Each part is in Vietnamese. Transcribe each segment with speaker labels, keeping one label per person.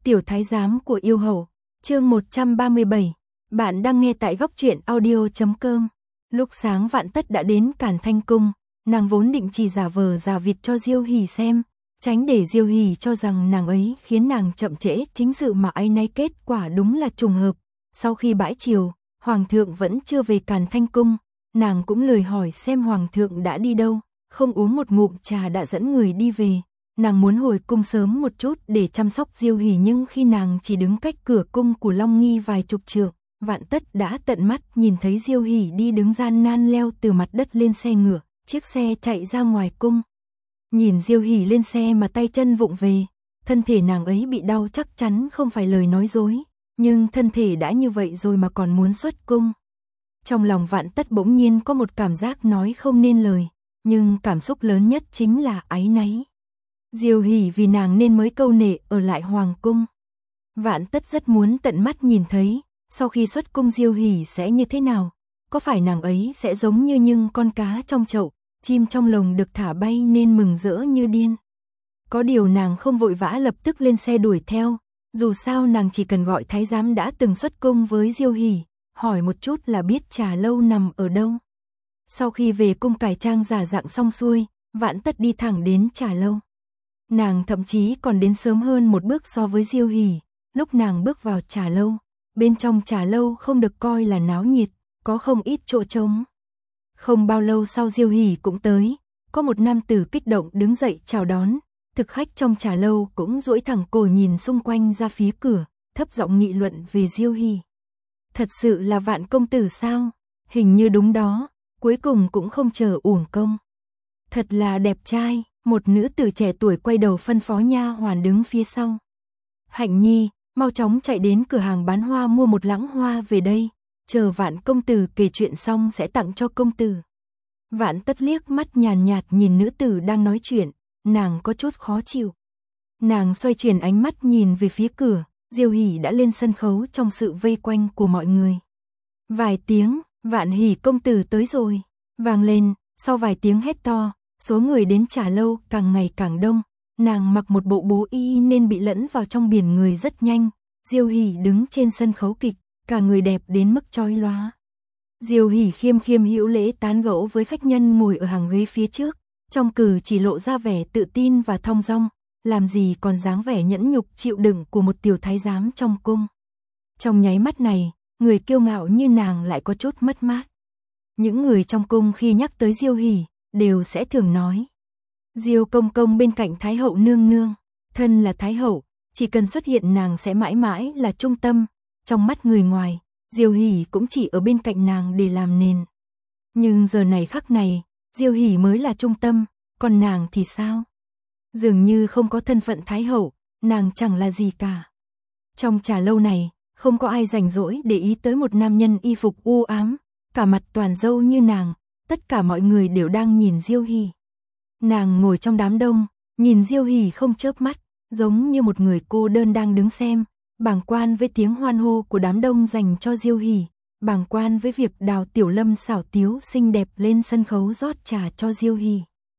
Speaker 1: Tiểu thái giám của yêu hầu, chương 137. Bạn đang nghe tại góc truyện audio.com. Lúc sáng Vạn Tất đã đến Càn Thanh Cung, nàng vốn định chỉ giả vờ giả vịt cho Diêu Hỉ xem, tránh để Diêu Hỉ cho rằng nàng ấy khiến nàng chậm trễ chính sự mà áy náy, kết quả đúng là trùng hợp. Sau khi bãi triều, Hoàng thượng vẫn chưa về Càn Thanh Cung, nàng cũng lười hỏi xem Hoàng thượng đã đi đâu, không uống một ngụm trà đã dẫn người đi về. Nàng muốn hồi cung sớm một chút để chăm sóc Diêu Hỉ, nhưng khi nàng chỉ đứng cách cửa cung của Long Nghi vài chục trượng, Vạn Tất đã tận mắt nhìn thấy Diêu Hỉ đi đứng gian nan leo từ mặt đất lên xe ngựa, chiếc xe chạy ra ngoài cung. Nhìn Diêu Hỉ lên xe mà tay chân vụng về, thân thể nàng ấy bị đau chắc chắn không phải lời nói dối, nhưng thân thể đã như vậy rồi mà còn muốn xuất cung. Trong lòng Vạn Tất bỗng nhiên có một cảm giác nói không nên lời, nhưng cảm xúc lớn nhất chính là áy náy. Diêu Hỉ vì nàng nên mới câu nệ ở lại hoàng cung. Vạn Tất rất muốn tận mắt nhìn thấy, sau khi xuất cung Diêu Hỉ sẽ như thế nào, có phải nàng ấy sẽ giống như những con cá trong chậu, chim trong lồng được thả bay nên mừng rỡ như điên. Có điều nàng không vội vã lập tức lên xe đuổi theo, dù sao nàng chỉ cần gọi thái giám đã từng xuất cung với Diêu Hỉ, hỏi một chút là biết trà lâu nằm ở đâu. Sau khi về cung cải trang giả dạng xong xuôi, Vạn Tất đi thẳng đến trà lâu. Nàng thậm chí còn đến sớm hơn một bước so với Diêu Hỉ. Lúc nàng bước vào trà lâu, bên trong trà lâu không được coi là náo nhiệt, có không ít chỗ trống. Không bao lâu sau Diêu Hỉ cũng tới, có một nam tử kích động đứng dậy chào đón, thực khách trong trà lâu cũng duỗi thẳng cổ nhìn xung quanh ra phía cửa, thấp giọng nghị luận về Diêu Hỉ. Thật sự là Vạn công tử sao? Hình như đúng đó, cuối cùng cũng không chờ uổng công. Thật là đẹp trai. Một nữ tử trẻ tuổi quay đầu phân phó nha hoàn đứng phía sau. Hạnh Nhi, mau chóng chạy đến cửa hàng bán hoa mua một lẵng hoa về đây, chờ Vạn công tử kể chuyện xong sẽ tặng cho công tử. Vạn Tất liếc mắt nhàn nhạt nhìn nữ tử đang nói chuyện, nàng có chút khó chịu. Nàng xoay chuyển ánh mắt nhìn về phía cửa, Diêu Hỉ đã lên sân khấu trong sự vây quanh của mọi người. Vài tiếng, Vạn Hỉ công tử tới rồi, vang lên, sau vài tiếng hét to. Số người đến trà lâu càng ngày càng đông, nàng mặc một bộ bố y nên bị lẫn vào trong biển người rất nhanh. Diêu Hỉ đứng trên sân khấu kịch, cả người đẹp đến mức chói lóa. Diêu Hỉ khiêm khiêm hữu lễ tán gẫu với khách nhân ngồi ở hàng ghế phía trước, trong cử chỉ lộ ra vẻ tự tin và thong dong, làm gì còn dáng vẻ nhẫn nhục chịu đựng của một tiểu thái giám trong cung. Trong nháy mắt này, người kiêu ngạo như nàng lại có chút mất mát. Những người trong cung khi nhắc tới Diêu Hỉ đều sẽ thường nói: Diêu công công bên cạnh Thái hậu nương nương, thân là Thái hậu, chỉ cần xuất hiện nàng sẽ mãi mãi là trung tâm, trong mắt người ngoài, Diêu Hỉ cũng chỉ ở bên cạnh nàng để làm nền. Nhưng giờ này khắc này, Diêu Hỉ mới là trung tâm, còn nàng thì sao? Dường như không có thân phận Thái hậu, nàng chẳng là gì cả. Trong trà lâu này, không có ai rảnh rỗi để ý tới một nam nhân y phục u ám, cả mặt toàn râu như nàng. Tất cả mọi người đều đang nhìn Diêu Hỉ. Nàng ngồi trong đám đông, nhìn Diêu Hỉ không chớp mắt, giống như một người cô đơn đang đứng xem, bàng quan với tiếng hoan hô của đám đông dành cho Diêu Hỉ, bàng quan với việc Đào Tiểu Lâm xảo tiếu xinh đẹp lên sân khấu rót trà cho Diêu Hỉ.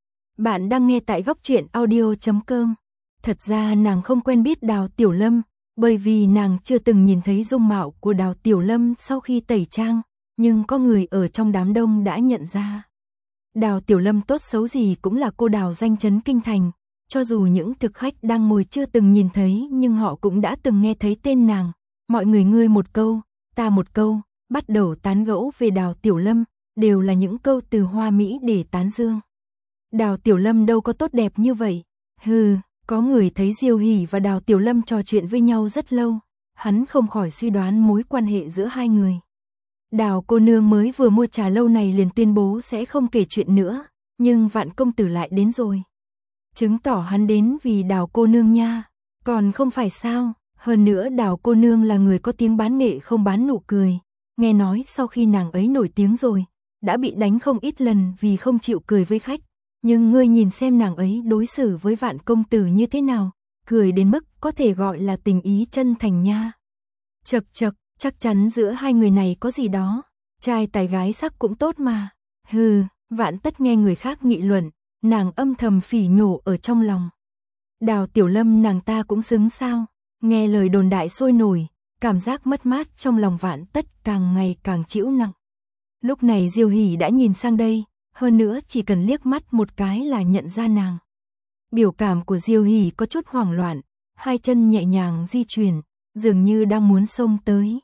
Speaker 1: Bạn đang nghe tại góc truyện audio.com. Thật ra nàng không quen biết Đào Tiểu Lâm, bởi vì nàng chưa từng nhìn thấy dung mạo của Đào Tiểu Lâm sau khi tẩy trang. Nhưng có người ở trong đám đông đã nhận ra. Đào Tiểu Lâm tốt xấu gì cũng là cô đào danh chấn kinh thành. Cho dù những thực khách đang ngồi chưa từng nhìn thấy nhưng họ cũng đã từng nghe thấy tên nàng. Mọi người ngươi một câu, ta một câu, bắt đầu tán gẫu về Đào Tiểu Lâm, đều là những câu từ hoa mỹ để tán dương. Đào Tiểu Lâm đâu có tốt đẹp như vậy. Hừ, có người thấy Diêu Hỉ và Đào Tiểu Lâm trò chuyện với nhau rất lâu. Hắn không khỏi suy đoán mối quan hệ giữa hai người. Đào cô nương mới vừa mua trà lâu này liền tuyên bố sẽ không kể chuyện nữa, nhưng Vạn công tử lại đến rồi. Chứng tỏ hắn đến vì Đào cô nương nha, còn không phải sao? Hơn nữa Đào cô nương là người có tiếng bán nghệ không bán nụ cười. Nghe nói sau khi nàng ấy nổi tiếng rồi, đã bị đánh không ít lần vì không chịu cười với khách. Nhưng ngươi nhìn xem nàng ấy đối xử với Vạn công tử như thế nào, cười đến mức có thể gọi là tình ý chân thành nha. Chậc chậc. Chắc chắn giữa hai người này có gì đó, trai tài gái sắc cũng tốt mà. Hừ, Vạn Tất nghe người khác nghị luận, nàng âm thầm phỉ nhổ ở trong lòng. Đào Tiểu Lâm nàng ta cũng xứng sao, Nghe lời đồn đại sôi nổi, cảm giác mất mát trong lòng Vạn Tất càng ngày càng trĩu nặng. Lúc này Diêu Hỷ đã nhìn sang đây, hơn nữa chỉ cần liếc mắt một cái là nhận ra nàng. Biểu cảm của Diêu Hỷ có chút hoảng loạn, hai chân nhẹ nhàng di chuyển, dường như đang muốn xông tới.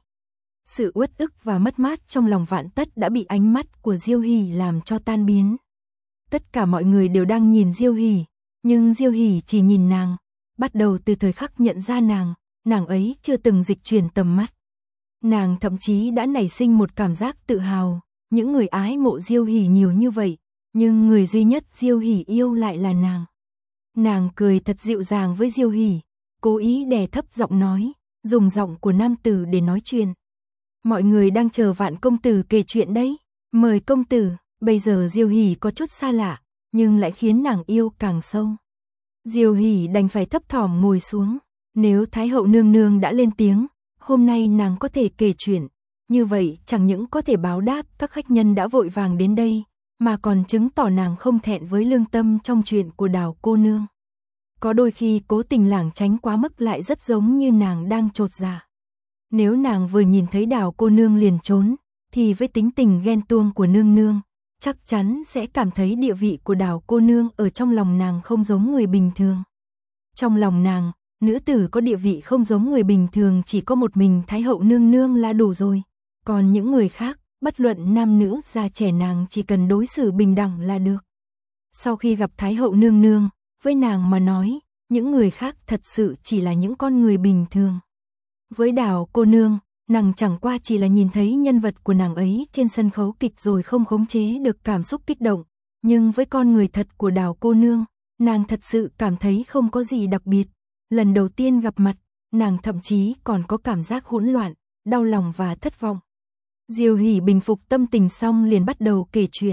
Speaker 1: Sự uất ức và mất mát trong lòng Vạn Tất đã bị ánh mắt của Diêu Hỷ làm cho tan biến. Tất cả mọi người đều đang nhìn Diêu Hỷ, nhưng Diêu Hỷ chỉ nhìn nàng. Bắt đầu từ thời khắc nhận ra nàng ấy chưa từng dịch chuyển tầm mắt. Nàng thậm chí đã nảy sinh một cảm giác tự hào, những người ái mộ Diêu Hỷ nhiều như vậy, nhưng người duy nhất Diêu Hỷ yêu lại là nàng. Nàng cười thật dịu dàng với Diêu Hỷ, cố ý đè thấp giọng nói, dùng giọng của nam tử để nói chuyện. Mọi người đang chờ Vạn công tử kể chuyện đấy, mời công tử. Bây giờ Diêu Hỷ có chút xa lạ, nhưng lại khiến nàng yêu càng sâu. Diêu Hỷ đành phải thấp thỏm ngồi xuống, nếu Thái hậu nương nương đã lên tiếng, hôm nay nàng có thể kể chuyện, như vậy chẳng những có thể báo đáp các khách nhân đã vội vàng đến đây, mà còn chứng tỏ nàng không thẹn với lương tâm trong chuyện của Đào cô nương. Có đôi khi cố tình lảng tránh quá mức lại rất giống như nàng đang chột dạ. Nếu nàng vừa nhìn thấy Đào cô nương liền trốn, thì với tính tình ghen tuông của nương nương, chắc chắn sẽ cảm thấy địa vị của Đào cô nương ở trong lòng nàng không giống người bình thường. Trong lòng nàng, nữ tử có địa vị không giống người bình thường chỉ có một mình Thái hậu nương nương là đủ rồi. Còn những người khác, bất luận nam nữ già trẻ nàng chỉ cần đối xử bình đẳng là được. Sau khi gặp Thái hậu nương nương, với nàng mà nói, những người khác thật sự chỉ là những con người bình thường. Với Đào cô nương, nàng chẳng qua chỉ là nhìn thấy nhân vật của nàng ấy trên sân khấu kịch rồi không khống chế được cảm xúc kích động, nhưng với con người thật của Đào cô nương, nàng thật sự cảm thấy không có gì đặc biệt. Lần đầu tiên gặp mặt, nàng thậm chí còn có cảm giác hỗn loạn, đau lòng và thất vọng. Diêu Hỷ bình phục tâm tình xong liền bắt đầu kể chuyện.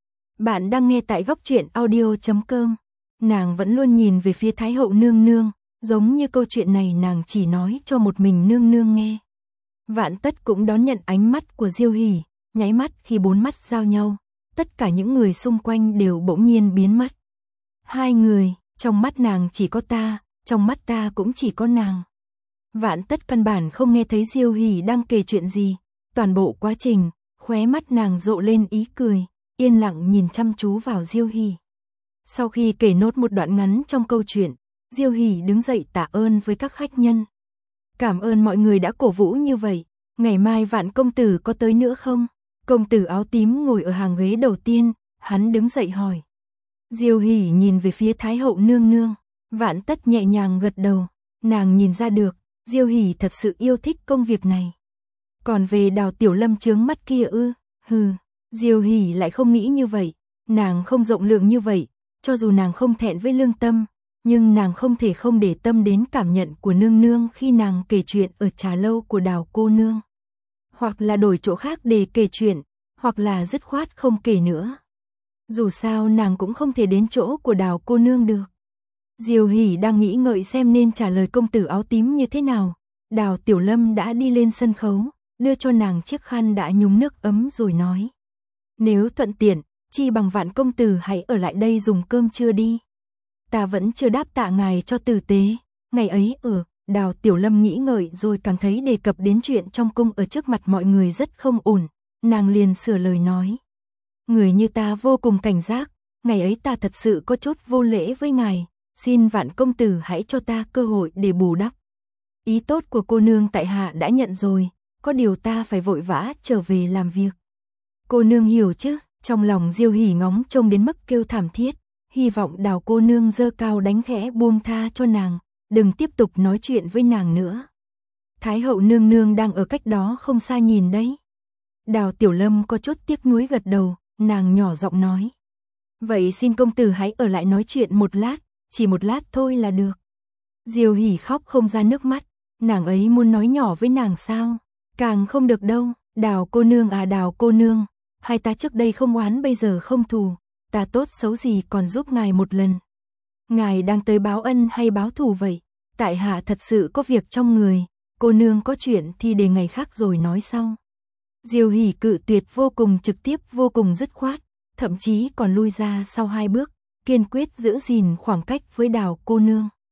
Speaker 1: Bạn đang nghe tại góc truyện audio.com. Nàng vẫn luôn nhìn về phía Thái hậu nương nương, giống như câu chuyện này nàng chỉ nói cho một mình nương nương nghe. Vạn Tất cũng đón nhận ánh mắt của Diêu Hỷ, nháy mắt khi bốn mắt giao nhau, tất cả những người xung quanh đều bỗng nhiên biến mất. Hai người, trong mắt nàng chỉ có ta, trong mắt ta cũng chỉ có nàng. Vạn Tất căn bản không nghe thấy Diêu Hỷ đang kể chuyện gì, toàn bộ quá trình, khóe mắt nàng rộ lên ý cười, yên lặng nhìn chăm chú vào Diêu Hỷ. Sau khi kể nốt một đoạn ngắn trong câu chuyện, Diêu Hỷ đứng dậy tạ ơn với các khách nhân. Cảm ơn mọi người đã cổ vũ như vậy, ngày mai Vạn công tử có tới nữa không? Công tử áo tím ngồi ở hàng ghế đầu tiên, hắn đứng dậy hỏi. Diêu Hỷ nhìn về phía Thái hậu nương nương, Vạn Tất nhẹ nhàng gật đầu, nàng nhìn ra được, Diêu Hỷ thật sự yêu thích công việc này. Còn về Đào Tiểu Lâm chướng mắt kia ư? Diêu Hỷ lại không nghĩ như vậy, nàng không rộng lượng như vậy, cho dù nàng không thẹn với lương tâm, nhưng nàng không thể không để tâm đến cảm nhận của nương nương khi nàng kể chuyện ở trà lâu của Đào cô nương. Hoặc là đổi chỗ khác để kể chuyện, hoặc là dứt khoát không kể nữa. Dù sao nàng cũng không thể đến chỗ của Đào cô nương được. Diêu Hỷ đang nghĩ ngợi xem nên trả lời công tử áo tím như thế nào. Đào Tiểu Lâm đã đi lên sân khấu, đưa cho nàng chiếc khăn đã nhúng nước ấm rồi nói. Nếu thuận tiện, chi bằng Vạn công tử hãy ở lại đây dùng cơm trưa đi. Ta vẫn chưa đáp tạ ngài cho tử tế. Ngày ấy Đào Tiểu Lâm nghĩ ngợi rồi cảm thấy đề cập đến chuyện trong cung ở trước mặt mọi người rất không ổn. Nàng liền sửa lời nói. Người như ta vô cùng cảnh giác, ngày ấy ta thật sự có chút vô lễ với ngài. Xin Vạn công tử hãy cho ta cơ hội để bù đắp. Ý tốt của cô nương tại hạ đã nhận rồi, có điều ta phải vội vã trở về làm việc. Cô nương hiểu chứ? Trong lòng Diêu Hỷ ngóng trông đến mức kêu thảm thiết, hy vọng Đào cô nương giơ cao đánh khẽ buông tha cho nàng, đừng tiếp tục nói chuyện với nàng nữa. Thái hậu nương nương đang ở cách đó không xa nhìn đấy. Đào Tiểu Lâm có chút tiếc nuối gật đầu, nàng nhỏ giọng nói. Vậy xin công tử hãy ở lại nói chuyện một lát, chỉ một lát thôi là được. Diêu Hỷ khóc không ra nước mắt, nàng ấy muốn nói nhỏ với nàng sao? Càng không được đâu, Đào cô nương à Đào cô nương, hai ta trước đây không oán bây giờ không thù, ta tốt xấu gì còn giúp ngài một lần. Ngài đang tới báo ân hay báo thù vậy? Tại hạ thật sự có việc trong người, cô nương có chuyện thì để ngày khác rồi nói sau. Diêu Hỷ cự tuyệt vô cùng trực tiếp vô cùng dứt khoát, thậm chí còn lui ra sau hai bước, kiên quyết giữ gìn khoảng cách với Đào cô nương.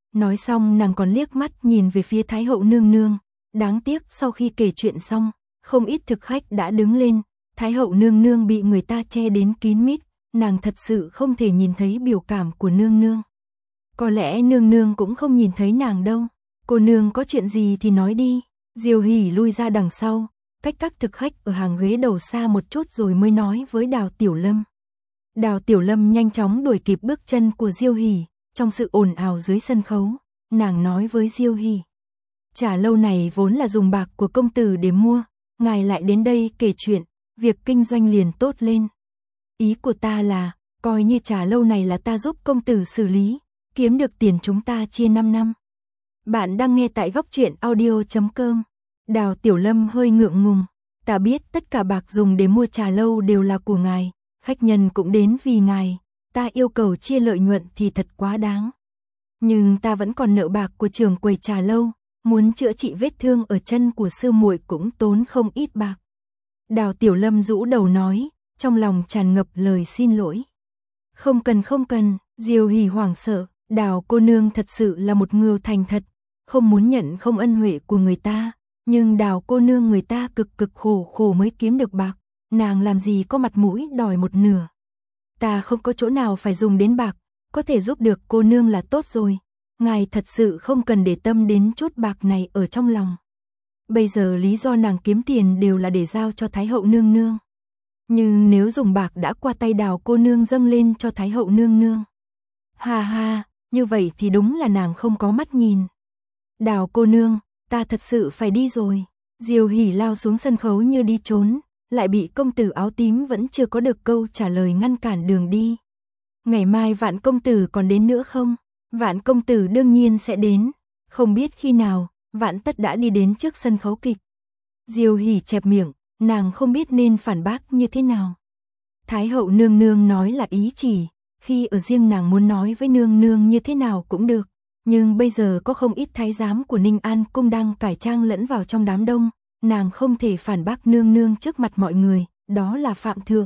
Speaker 1: Nói xong nàng còn liếc mắt nhìn về phía Thái hậu nương nương. Đáng tiếc sau khi kể chuyện xong, không ít thực khách đã đứng lên. Thái hậu nương nương bị người ta che đến kín mít, nàng thật sự không thể nhìn thấy biểu cảm của nương nương. Có lẽ nương nương cũng không nhìn thấy nàng đâu. Cô nương có chuyện gì thì nói đi. Diêu Hỷ lui ra đằng sau, cách các thực khách ở hàng ghế đầu xa một chút rồi mới nói với Đào Tiểu Lâm. Đào Tiểu Lâm nhanh chóng đuổi kịp bước chân của Diêu Hỷ, trong sự ồn ào dưới sân khấu, nàng nói với Diêu Hỷ. Trà lâu này vốn là dùng bạc của công tử để mua, ngài lại đến đây kể chuyện, việc kinh doanh liền tốt lên. Ý của ta là, coi như trà lâu này là ta giúp công tử xử lý, kiếm được tiền chúng ta chia 5 năm. Bạn đang nghe tại góc truyện audio.com. Đào Tiểu Lâm hơi ngượng ngùng. Ta biết tất cả bạc dùng để mua trà lâu đều là của ngài, khách nhân cũng đến vì ngài, ta yêu cầu chia lợi nhuận thì thật quá đáng. Nhưng ta vẫn còn nợ bạc của trưởng quầy trà lâu, muốn chữa trị vết thương ở chân của sư muội cũng tốn không ít bạc. Đào Tiểu Lâm rũ đầu nói, trong lòng tràn ngập lời xin lỗi. Không cần, Diêu Hỷ hoảng sợ, Đào cô nương thật sự là một người thành thật, không muốn nhận không ân huệ của người ta, nhưng Đào cô nương người ta cực khổ mới kiếm được bạc, nàng làm gì có mặt mũi đòi một nửa. Ta không có chỗ nào phải dùng đến bạc, có thể giúp được cô nương là tốt rồi, ngài thật sự không cần để tâm đến chút bạc này ở trong lòng. Bây giờ lý do nàng kiếm tiền đều là để giao cho Thái hậu nương nương. Nhưng nếu dùng bạc đã qua tay Đào cô nương dâng lên cho Thái hậu nương nương. Ha, như vậy thì đúng là nàng không có mắt nhìn. Đào cô nương, ta thật sự phải đi rồi. Diêu Hỷ lao xuống sân khấu như đi trốn, lại bị công tử áo tím vẫn chưa có được câu trả lời ngăn cản đường đi. Ngày mai Vạn công tử còn đến nữa không? Vạn công tử đương nhiên sẽ đến, không biết khi nào, Vạn tất đã đi đến trước sân khấu kịch. Diêu Hỷ chẹp miệng, nàng không biết nên phản bác như thế nào. Thái hậu nương nương nói là ý chỉ, khi ở riêng nàng muốn nói với nương nương như thế nào cũng được, nhưng bây giờ có không ít thái giám của Ninh An cung đang cải trang lẫn vào trong đám đông, nàng không thể phản bác nương nương trước mặt mọi người, đó là phạm thượng.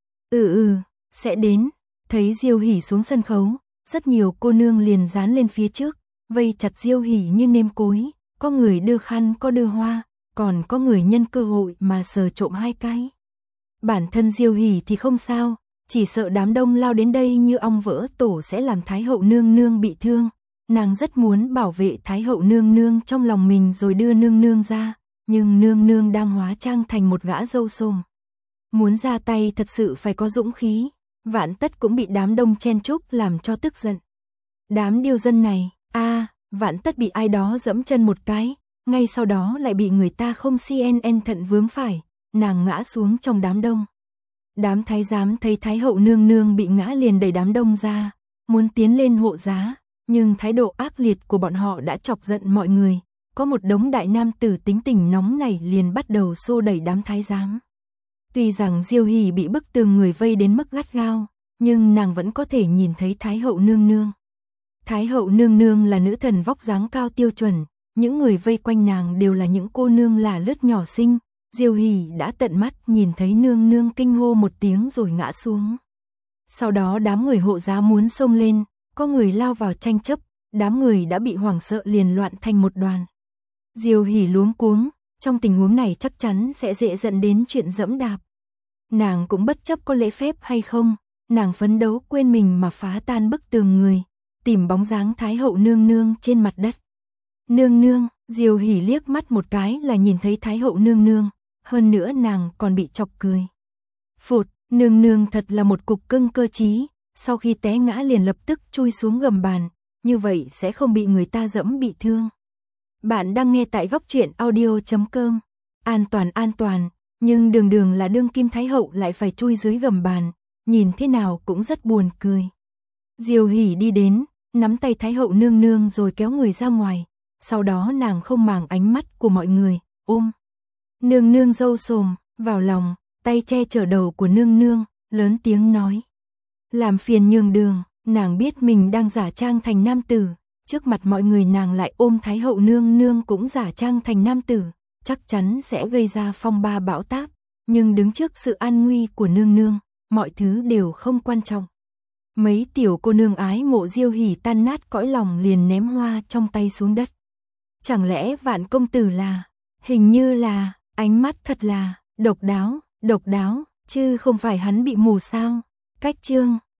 Speaker 1: Sẽ đến. Thấy Diêu Hỷ xuống sân khấu, rất nhiều cô nương liền dán lên phía trước, vây chặt Diêu Hỷ như nêm cối, có người đưa khăn có đưa hoa, còn có người nhân cơ hội mà sờ trộm 2 cái. Bản thân Diêu Hỷ thì không sao, chỉ sợ đám đông lao đến đây như ong vỡ tổ sẽ làm Thái hậu nương nương bị thương. Nàng rất muốn bảo vệ Thái hậu nương nương trong lòng mình rồi đưa nương nương ra, nhưng nương nương đang hóa trang thành một gã dâu xồm. Muốn ra tay thật sự phải có dũng khí, Vạn tất cũng bị đám đông chen chúc làm cho tức giận. Đám điêu dân này, Vạn tất bị ai đó dẫm chân một cái, ngay sau đó lại bị người ta không CNN thận vướng phải, nàng ngã xuống trong đám đông. Đám thái giám thấy Thái hậu nương nương bị ngã liền đẩy đám đông ra, muốn tiến lên hộ giá, nhưng thái độ ác liệt của bọn họ đã chọc giận mọi người, có một đống đại nam tử tính tình nóng nảy liền bắt đầu xô đẩy đám thái giám. Tuy rằng Diêu Hỷ bị bức tường người vây đến mức gắt gao, nhưng nàng vẫn có thể nhìn thấy Thái hậu nương nương. Thái hậu nương nương là nữ thần vóc dáng cao tiêu chuẩn, những người vây quanh nàng đều là những cô nương là lướt nhỏ xinh. Diêu Hỷ đã tận mắt nhìn thấy nương nương kinh hô một tiếng rồi ngã xuống. Sau đó đám người hộ giá muốn xông lên, có người lao vào tranh chấp, đám người đã bị hoảng sợ liền loạn thành một đoàn. Diêu Hỷ luống cuống, trong tình huống này chắc chắn sẽ dễ dẫn đến chuyện dẫm đạp. Nàng cũng bất chấp có lễ phép hay không, nàng phấn đấu quên mình mà phá tan bức tường người, tìm bóng dáng Thái hậu nương nương trên mặt đất. Nương nương, Diêu Hỷ liếc mắt một cái là nhìn thấy Thái hậu nương nương, hơn nữa nàng còn bị chọc cười. Phụt, nương nương thật là một cục cưng cơ trí, sau khi té ngã liền lập tức chui xuống gầm bàn, như vậy sẽ không bị người ta dẫm bị thương. Bạn đang nghe tại góc truyện audio.com. An toàn, nhưng đường là đương kim Thái hậu lại phải chui dưới gầm bàn, nhìn thế nào cũng rất buồn cười. Diêu Hỷ đi đến, nắm tay Thái hậu nương nương rồi kéo người ra ngoài, sau đó nàng không màng ánh mắt của mọi người, ôm nương nương dâu xồm vào lòng, tay che chở đầu của nương nương, lớn tiếng nói. Làm phiền nhường đường, nàng biết mình đang giả trang thành nam tử, trước mặt mọi người nàng lại ôm Thái hậu nương nương cũng giả trang thành nam tử, chắc chắn sẽ gây ra phong ba bão táp, nhưng đứng trước sự an nguy của nương nương, mọi thứ đều không quan trọng. Mấy tiểu cô nương ái mộ Diêu Hỉ tan nát cõi lòng liền ném hoa trong tay xuống đất. Chẳng lẽ Vạn công tử là, hình như là, ánh mắt thật là độc đáo, chứ không phải hắn bị mù sao? Cách chương